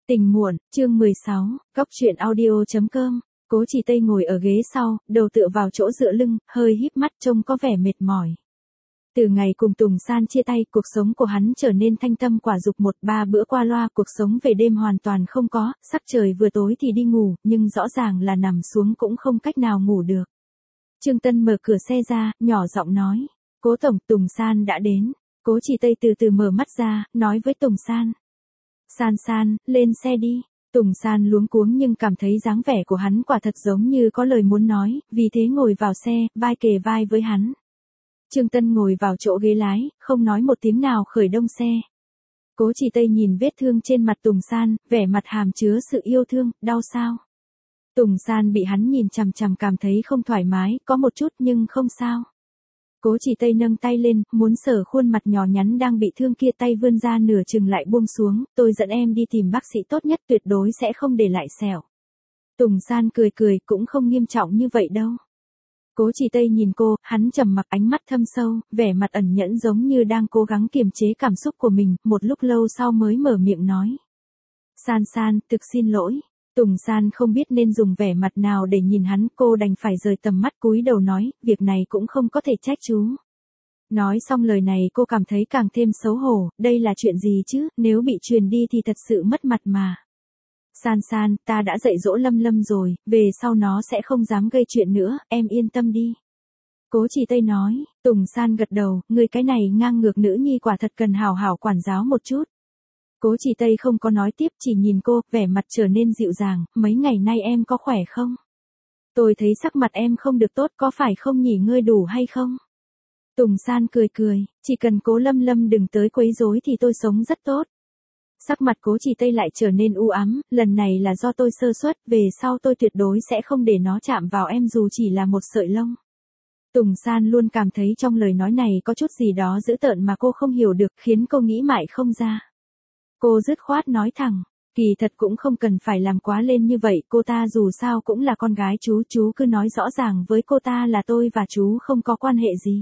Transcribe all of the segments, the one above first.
Tình muộn, chương 16, Cóc truyện audio.com. Cố Chỉ Tây ngồi ở ghế sau, đầu tựa vào chỗ dựa lưng, hơi híp mắt trông có vẻ mệt mỏi. Từ ngày cùng Tùng San chia tay, cuộc sống của hắn trở nên thanh tâm quả dục, 1-3 bữa qua loa, cuộc sống về đêm hoàn toàn không có, sắc trời vừa tối thì đi ngủ, nhưng rõ ràng là nằm xuống cũng không cách nào ngủ được. Trương Tân mở cửa xe ra, nhỏ giọng nói, Cố tổng, Tùng San đã đến. Cố Chỉ Tây từ từ mở mắt ra, nói với Tùng San. San, lên xe đi. Tùng San luống cuống nhưng cảm thấy dáng vẻ của hắn quả thật giống như có lời muốn nói, vì thế ngồi vào xe, vai kề vai với hắn. Trương Tân ngồi vào chỗ ghế lái, không nói một tiếng nào khởi động xe. Cố Chỉ Tây nhìn vết thương trên mặt Tùng San, vẻ mặt hàm chứa sự yêu thương, đau sao? Tùng San bị hắn nhìn chằm chằm cảm thấy không thoải mái, có một chút nhưng không sao. Cố Chỉ Tây nâng tay lên, muốn sờ khuôn mặt nhỏ nhắn đang bị thương kia, tay vươn ra nửa chừng lại buông xuống, tôi dẫn em đi tìm bác sĩ tốt nhất, tuyệt đối sẽ không để lại sẹo. Tùng San cười, cũng không nghiêm trọng như vậy đâu. Cố Chỉ Tây nhìn cô, hắn trầm mặc, ánh mắt thâm sâu, vẻ mặt ẩn nhẫn giống như đang cố gắng kiềm chế cảm xúc của mình, một lúc lâu sau mới mở miệng nói. San, thực xin lỗi. Tùng San không biết nên dùng vẻ mặt nào để nhìn hắn, cô đành phải rời tầm mắt cúi đầu nói, việc này cũng không có thể trách chú. Nói xong lời này cô cảm thấy càng thêm xấu hổ, đây là chuyện gì chứ, nếu bị truyền đi thì thật sự mất mặt mà. San, ta đã dạy dỗ Lâm rồi, về sau nó sẽ không dám gây chuyện nữa, em yên tâm đi. Cố Chỉ Tây nói. Tùng San gật đầu, người cái này ngang ngược nữ nhi quả thật cần hảo hảo quản giáo một chút. Cố Chỉ Tây không có nói tiếp, chỉ nhìn cô, vẻ mặt trở nên dịu dàng, mấy ngày nay em có khỏe không? Tôi thấy sắc mặt em không được tốt, có phải không nghỉ ngơi đủ hay không? Tùng San cười, chỉ cần Cố Lâm đừng tới quấy rối thì tôi sống rất tốt. Sắc mặt Cố Chỉ Tây lại trở nên u ám, lần này là do tôi sơ suất, về sau tôi tuyệt đối sẽ không để nó chạm vào em dù chỉ là một sợi lông. Tùng San luôn cảm thấy trong lời nói này có chút gì đó dữ tợn mà cô không hiểu được, khiến cô nghĩ mãi không ra. Cô dứt khoát nói thẳng, kỳ thật cũng không cần phải làm quá lên như vậy, cô ta dù sao cũng là con gái chú cứ nói rõ ràng với cô ta là tôi và chú không có quan hệ gì.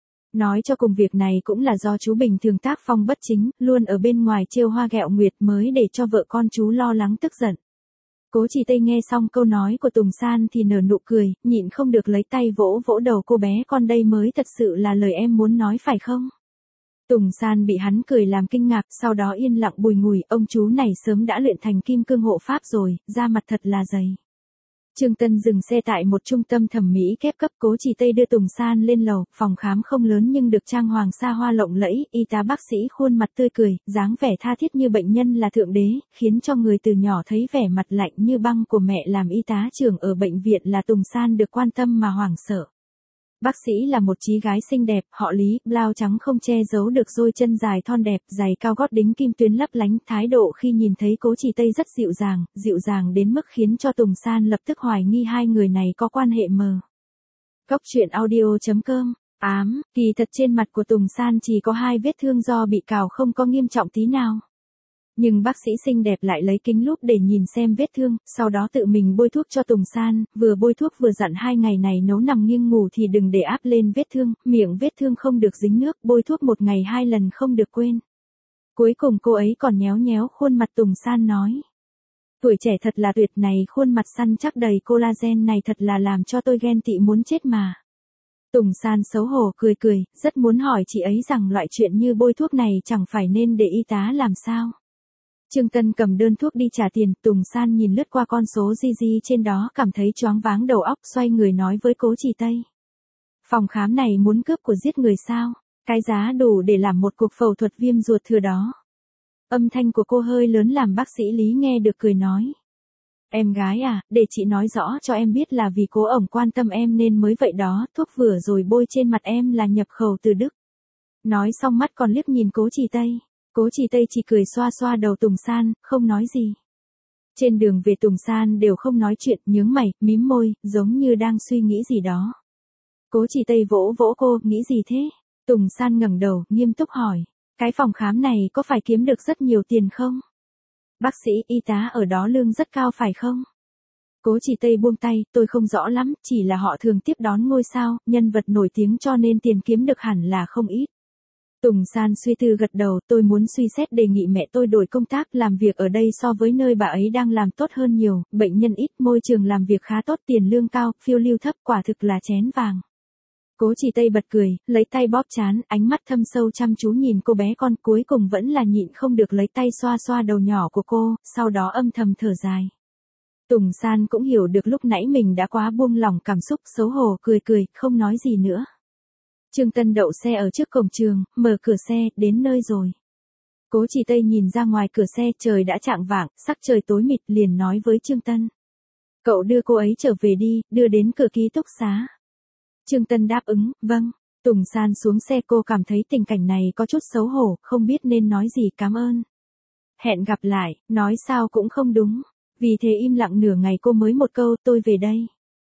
Nói cho cùng việc này cũng là do chú bình thường tác phong bất chính, luôn ở bên ngoài trêu hoa ghẹo nguyệt mới để cho vợ con chú lo lắng tức giận. Cố Chỉ Tây nghe xong câu nói của Tùng San thì nở nụ cười, nhịn không được lấy tay vỗ đầu cô, bé con đây mới thật sự là lời em muốn nói phải không? Tùng San bị hắn cười làm kinh ngạc, sau đó yên lặng bùi ngùi, ông chú này sớm đã luyện thành kim cương hộ pháp rồi, da mặt thật là dày. Trương Tân dừng xe tại một trung tâm thẩm mỹ kép cấp, Cố Chỉ Tây đưa Tùng San lên lầu, phòng khám không lớn nhưng được trang hoàng xa hoa lộng lẫy, y tá bác sĩ khuôn mặt tươi cười, dáng vẻ tha thiết như bệnh nhân là thượng đế, khiến cho người từ nhỏ thấy vẻ mặt lạnh như băng của mẹ làm y tá trưởng ở bệnh viện là Tùng San được quan tâm mà hoảng sợ. Bác sĩ là một trí gái xinh đẹp, họ Lý, blau trắng không che giấu được đôi chân dài thon đẹp, giày cao gót đính kim tuyến lấp lánh, thái độ khi nhìn thấy Cố Chỉ Tây rất dịu dàng đến mức khiến cho Tùng San lập tức hoài nghi hai người này có quan hệ mờ. Cóc truyện audio.com. Kỳ thật trên mặt của Tùng San chỉ có 2 vết thương do bị cào, không có nghiêm trọng tí nào. Nhưng bác sĩ xinh đẹp lại lấy kính lúp để nhìn xem vết thương, sau đó tự mình bôi thuốc cho Tùng San, vừa bôi thuốc vừa dặn 2 ngày này nấu nằm nghiêng ngủ thì đừng để áp lên vết thương, miệng vết thương không được dính nước, bôi thuốc 1 ngày 2 lần không được quên. Cuối cùng cô ấy còn nhéo khuôn mặt Tùng San nói. Tuổi trẻ thật là tuyệt, này khuôn mặt săn chắc đầy collagen này thật là làm cho tôi ghen tị muốn chết mà. Tùng San xấu hổ cười, rất muốn hỏi chị ấy rằng loại chuyện như bôi thuốc này chẳng phải nên để y tá làm sao. Trương Tân cầm đơn thuốc đi trả tiền, Tùng San nhìn lướt qua con số GG trên đó cảm thấy choáng váng đầu óc, xoay người nói với Cố Chỉ Tây. Phòng khám này muốn cướp của giết người sao? Cái giá đủ để làm một cuộc phẫu thuật viêm ruột thừa đó. Âm thanh của cô hơi lớn làm bác sĩ Lý nghe được cười nói. Em gái à, để chị nói rõ cho em biết là vì cố ổng quan tâm em nên mới vậy đó, thuốc vừa rồi bôi trên mặt em là nhập khẩu từ Đức. Nói xong mắt còn liếc nhìn Cố Chỉ Tây. Cố Chỉ Tây chỉ cười xoa đầu Tùng San, không nói gì. Trên đường về Tùng San đều không nói chuyện, nhướng mày, mím môi, giống như đang suy nghĩ gì đó. Cố Chỉ Tây vỗ cô, nghĩ gì thế? Tùng San ngẩng đầu, nghiêm túc hỏi. Cái phòng khám này có phải kiếm được rất nhiều tiền không? Bác sĩ, y tá ở đó lương rất cao phải không? Cố Chỉ Tây buông tay, tôi không rõ lắm, chỉ là họ thường tiếp đón ngôi sao, nhân vật nổi tiếng cho nên tiền kiếm được hẳn là không ít. Tùng San suy tư gật đầu, tôi muốn suy xét đề nghị mẹ tôi đổi công tác, làm việc ở đây so với nơi bà ấy đang làm tốt hơn nhiều, bệnh nhân ít, môi trường làm việc khá tốt, tiền lương cao, phiêu lưu thấp, quả thực là chén vàng. Cố Chỉ Tây bật cười, lấy tay bóp trán, ánh mắt thâm sâu chăm chú nhìn cô bé con, cuối cùng vẫn là nhịn không được lấy tay xoa xoa đầu nhỏ của cô, sau đó âm thầm thở dài. Tùng San cũng hiểu được lúc nãy mình đã quá buông lỏng cảm xúc, xấu hổ cười cười, không nói gì nữa. Trương Tân đậu xe ở trước cổng trường, mở cửa xe, đến nơi rồi. Cố Chỉ Tây nhìn ra ngoài cửa xe, trời đã chạng vạng, sắc trời tối mịt, liền nói với Trương Tân. Cậu đưa cô ấy trở về đi, đưa đến cửa ký túc xá. Trương Tân đáp ứng, vâng. Tùng San xuống xe, cô cảm thấy tình cảnh này có chút xấu hổ, không biết nên nói gì cảm ơn. Hẹn gặp lại, nói sao cũng không đúng. Vì thế im lặng nửa ngày cô mới một câu, tôi về đây.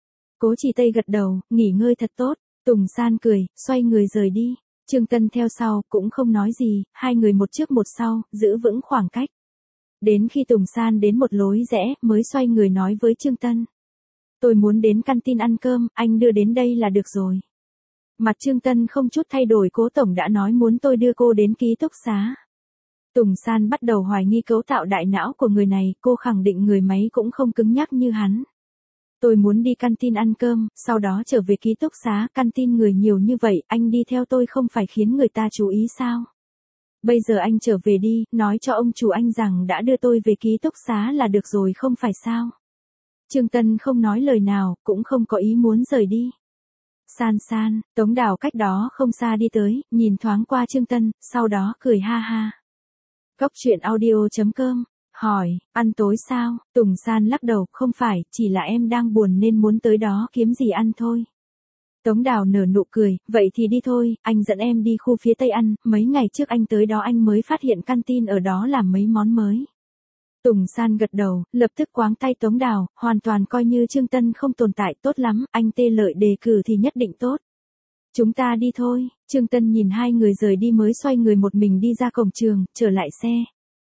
Cố Chỉ Tây gật đầu, nghỉ ngơi thật tốt. Tùng San cười, xoay người rời đi. Trương Tân theo sau, cũng không nói gì, hai người một trước một sau, giữ vững khoảng cách. Đến khi Tùng San đến một lối rẽ, mới xoay người nói với Trương Tân. Tôi muốn đến canteen ăn cơm, anh đưa đến đây là được rồi. Mặt Trương Tân không chút thay đổi, Cố tổng đã nói muốn tôi đưa cô đến ký túc xá. Tùng San bắt đầu hoài nghi cấu tạo đại não của người này, cô khẳng định người máy cũng không cứng nhắc như hắn. Tôi muốn đi canteen ăn cơm, sau đó trở về ký túc xá, canteen người nhiều như vậy, anh đi theo tôi không phải khiến người ta chú ý sao? Bây giờ anh trở về đi, nói cho ông chủ anh rằng đã đưa tôi về ký túc xá là được rồi không phải sao? Trương Tân không nói lời nào, cũng không có ý muốn rời đi. San San, Tống Đào cách đó không xa đi tới, nhìn thoáng qua Trương Tân, sau đó cười ha ha. Góc truyện audio.com, hỏi, ăn tối sao? Tùng San lắc đầu, không phải, chỉ là em đang buồn nên muốn tới đó kiếm gì ăn thôi. Tống Đào nở nụ cười, vậy thì đi thôi, anh dẫn em đi khu phía Tây ăn, mấy ngày trước anh tới đó anh mới phát hiện canteen ở đó làm mấy món mới. Tùng San gật đầu, lập tức quáng tay Tống Đào, hoàn toàn coi như Trương Tân không tồn tại, tốt lắm, anh Tê Lợi đề cử thì nhất định tốt. Chúng ta đi thôi, Trương Tân nhìn hai người rời đi mới xoay người một mình đi ra cổng trường, trở lại xe.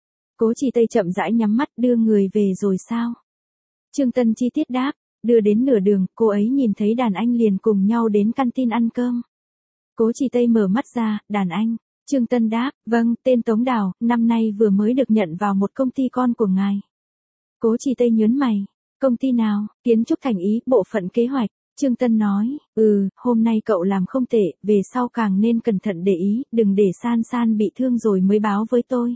Cố Chỉ Tây chậm rãi nhắm mắt, đưa người về rồi sao? Trương Tân chi tiết đáp, đưa đến nửa đường, cô ấy nhìn thấy đàn anh liền cùng nhau đến canteen ăn cơm. Cố Chỉ Tây mở mắt ra, đàn anh. Trương Tân đáp, vâng, tên Tống Đào, năm nay vừa mới được nhận vào một công ty con của ngài. Cố Chỉ Tây nhớn mày, công ty nào? Kiến trúc Thành Ý, bộ phận kế hoạch. Trương Tân nói, hôm nay cậu làm không tệ, về sau càng nên cẩn thận để ý, đừng để San San bị thương rồi mới báo với tôi.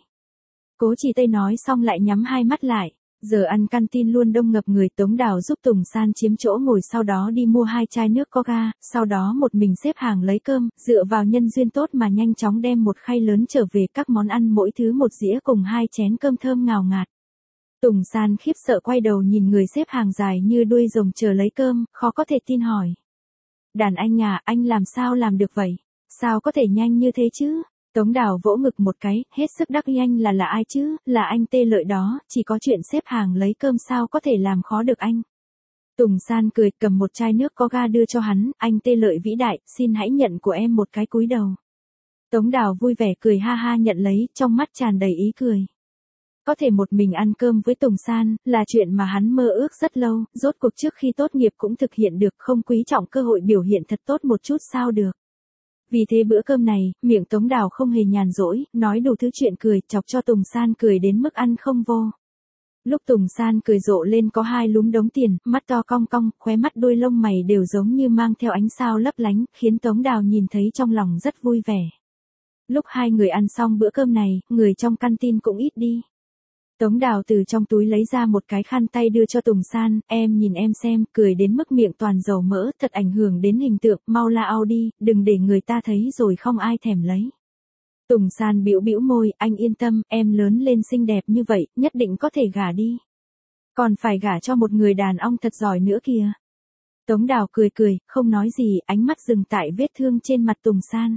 Cố Chỉ Tây nói xong lại nhắm hai mắt lại. Giờ ăn canteen luôn đông ngập người, Tống Đào giúp Tùng San chiếm chỗ ngồi, sau đó đi mua 2 chai nước coca, sau đó một mình xếp hàng lấy cơm, dựa vào nhân duyên tốt mà nhanh chóng đem một khay lớn trở về, các món ăn mỗi thứ một dĩa cùng 2 chén cơm thơm ngào ngạt. Tùng San khiếp sợ quay đầu nhìn người xếp hàng dài như đuôi rồng chờ lấy cơm, khó có thể tin hỏi. Đàn anh à, anh làm sao làm được vậy? Sao có thể nhanh như thế chứ? Tống Đào vỗ ngực một cái, hết sức đắc ý, anh là ai chứ, là anh Tê Lợi đó, chỉ có chuyện xếp hàng lấy cơm sao có thể làm khó được anh. Tùng San cười, cầm một chai nước coca đưa cho hắn, anh Tê Lợi vĩ đại, xin hãy nhận của em một cái cúi đầu. Tống Đào vui vẻ cười ha ha nhận lấy, trong mắt tràn đầy ý cười. Có thể một mình ăn cơm với Tùng San, là chuyện mà hắn mơ ước rất lâu, rốt cuộc trước khi tốt nghiệp cũng thực hiện được, không quý trọng cơ hội biểu hiện thật tốt một chút sao được. Vì thế bữa cơm này, miệng Tống Đào không hề nhàn rỗi, nói đủ thứ chuyện cười, chọc cho Tùng San cười đến mức ăn không vô. Lúc Tùng San cười rộ lên có 2 lúm đống tiền, mắt to cong cong, khóe mắt đuôi lông mày đều giống như mang theo ánh sao lấp lánh, khiến Tống Đào nhìn thấy trong lòng rất vui vẻ. Lúc hai người ăn xong bữa cơm này, người trong canteen cũng ít đi. Tống Đào từ trong túi lấy ra một cái khăn tay đưa cho Tùng San, em nhìn em xem, cười đến mức miệng toàn dầu mỡ, thật ảnh hưởng đến hình tượng, mau la ao đi, đừng để người ta thấy rồi không ai thèm lấy. Tùng San bĩu bĩu môi, anh yên tâm, em lớn lên xinh đẹp như vậy, nhất định có thể gả đi. Còn phải gả cho một người đàn ông thật giỏi nữa kìa. Tống Đào cười cười, không nói gì, ánh mắt dừng tại vết thương trên mặt Tùng San.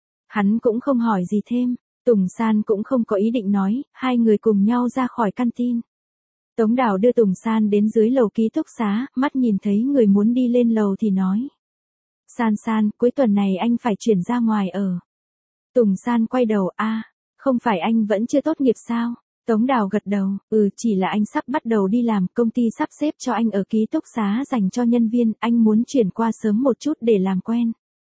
Hắn cũng không hỏi gì thêm. Tùng San cũng không có ý định nói, hai người cùng nhau ra khỏi canteen. Tống Đào đưa Tùng San đến dưới lầu ký túc xá, mắt nhìn thấy người muốn đi lên lầu thì nói. San San, cuối tuần này anh phải chuyển ra ngoài ở. Tùng San quay đầu, không phải anh vẫn chưa tốt nghiệp sao? Tống Đào gật đầu, chỉ là anh sắp bắt đầu đi làm, công ty sắp xếp cho anh ở ký túc xá dành cho nhân viên, anh muốn chuyển qua sớm một chút để làm quen.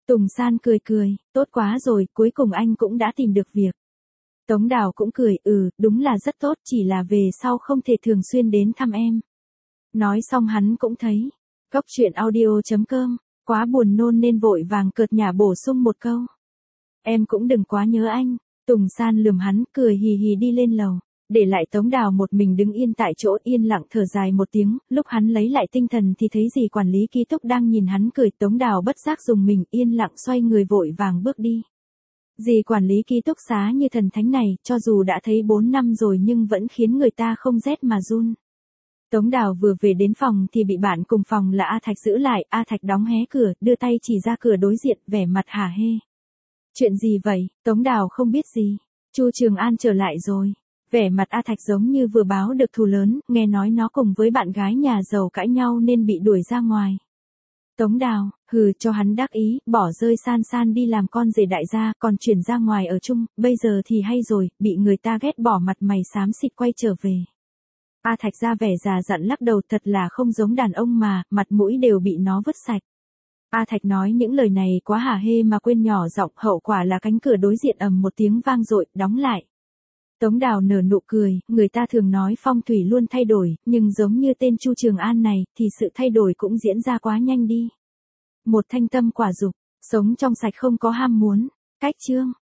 Tùng San cười cười, tốt quá rồi, cuối cùng anh cũng đã tìm được việc. Tống Đào cũng cười, đúng là rất tốt, chỉ là về sau không thể thường xuyên đến thăm em. Nói xong hắn cũng thấy, Cốc truyện audio.com, quá buồn nôn nên vội vàng cợt nhả bổ sung một câu. Em cũng đừng quá nhớ anh. Tùng San lườm hắn, cười hì hì đi lên lầu. Để lại Tống Đào một mình đứng yên tại chỗ, yên lặng thở dài một tiếng. Lúc hắn lấy lại tinh thần thì thấy dì quản lý ký túc đang nhìn hắn cười. Tống Đào bất giác dùng mình, yên lặng xoay người vội vàng bước đi. Dì quản lý ký túc xá như thần thánh này, cho dù đã thấy 4 năm rồi nhưng vẫn khiến người ta không rét mà run. Tống Đào vừa về đến phòng thì bị bạn cùng phòng là A Thạch giữ lại. A Thạch đóng hé cửa, đưa tay chỉ ra cửa đối diện, vẻ mặt hả hê. Chuyện gì vậy? Tống Đào không biết gì. Chu Trường An trở lại rồi. Vẻ mặt A Thạch giống như vừa báo được thù lớn, nghe nói nó cùng với bạn gái nhà giàu cãi nhau nên bị đuổi ra ngoài. Tống Đào, cho hắn đắc ý, bỏ rơi San San đi làm con rể đại gia, còn chuyển ra ngoài ở chung, bây giờ thì hay rồi, bị người ta ghét bỏ, mặt mày xám xịt quay trở về. A Thạch ra vẻ già dặn lắc đầu, thật là không giống đàn ông mà, mặt mũi đều bị nó vứt sạch. A Thạch nói những lời này quá hả hê mà quên nhỏ giọng, hậu quả là cánh cửa đối diện ầm một tiếng vang dội, đóng lại. Tống Đào nở nụ cười, người ta thường nói phong thủy luôn thay đổi, nhưng giống như tên Chu Trường An này, thì sự thay đổi cũng diễn ra quá nhanh đi. Một thanh tâm quả dục, sống trong sạch không có ham muốn. Cách chương.